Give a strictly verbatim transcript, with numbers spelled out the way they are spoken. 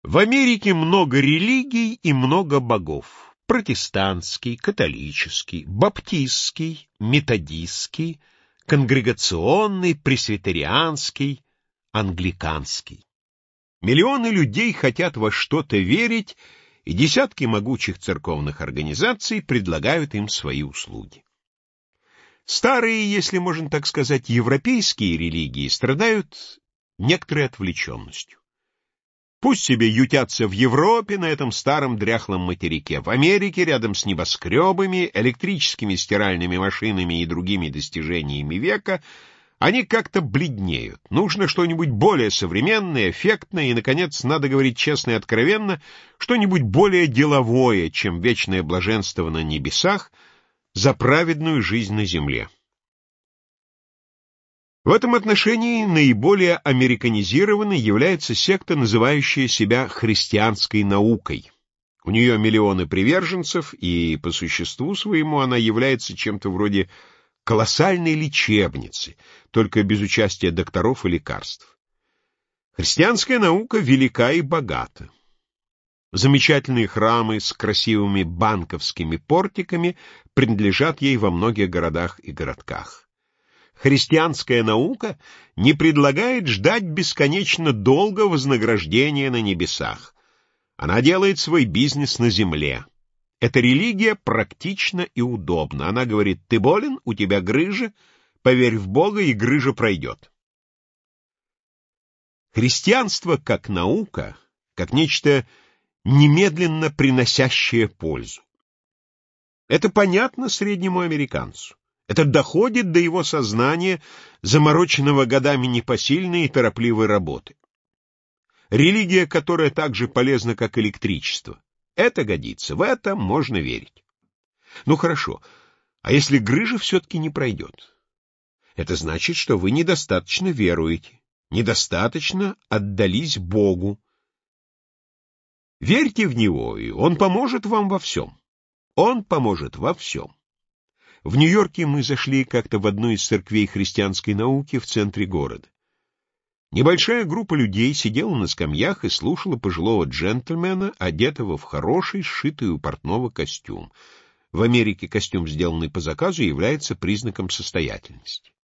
В Америке много религий и много богов. Протестантский, католический, баптистский, методистский, конгрегационный, пресвитерианский, англиканский. Миллионы людей хотят во что-то верить, и десятки могучих церковных организаций предлагают им свои услуги. Старые, если можно так сказать, европейские религии страдают некоторой отвлеченностью. Пусть себе ютятся в Европе, на этом старом дряхлом материке, в Америке, рядом с небоскребами, электрическими стиральными машинами и другими достижениями века, они как-то бледнеют. Нужно что-нибудь более современное, эффектное и, наконец, надо говорить честно и откровенно, что-нибудь более деловое, чем вечное блаженство на небесах за праведную жизнь на земле. В этом отношении наиболее американизированной является секта, называющая себя христианской наукой. У нее миллионы приверженцев, и по существу своему она является чем-то вроде колоссальной лечебницы, только без участия докторов и лекарств. Христианская наука велика и богата. Замечательные храмы с красивыми банковскими портиками принадлежат ей во многих городах и городках. Христианская наука не предлагает ждать бесконечно долго вознаграждения на небесах. Она делает свой бизнес на земле. Эта религия практична и удобна. Она говорит: ты болен, у тебя грыжа, поверь в Бога, и грыжа пройдет. Христианство как наука, как нечто немедленно приносящее пользу. Это понятно среднему американцу. Это доходит до его сознания, замороченного годами непосильной и торопливой работы. Религия, которая так же полезна, как электричество. Это годится, в это можно верить. Ну хорошо, а если грыжа все-таки не пройдет? Это значит, что вы недостаточно веруете, недостаточно отдались Богу. Верьте в Него, и Он поможет вам во всем. Он поможет во всем. В Нью-Йорке мы зашли как-то в одну из церквей христианской науки в центре города. Небольшая группа людей сидела на скамьях и слушала пожилого джентльмена, одетого в хороший, сшитый у портного костюм. В Америке костюм, сделанный по заказу, является признаком состоятельности.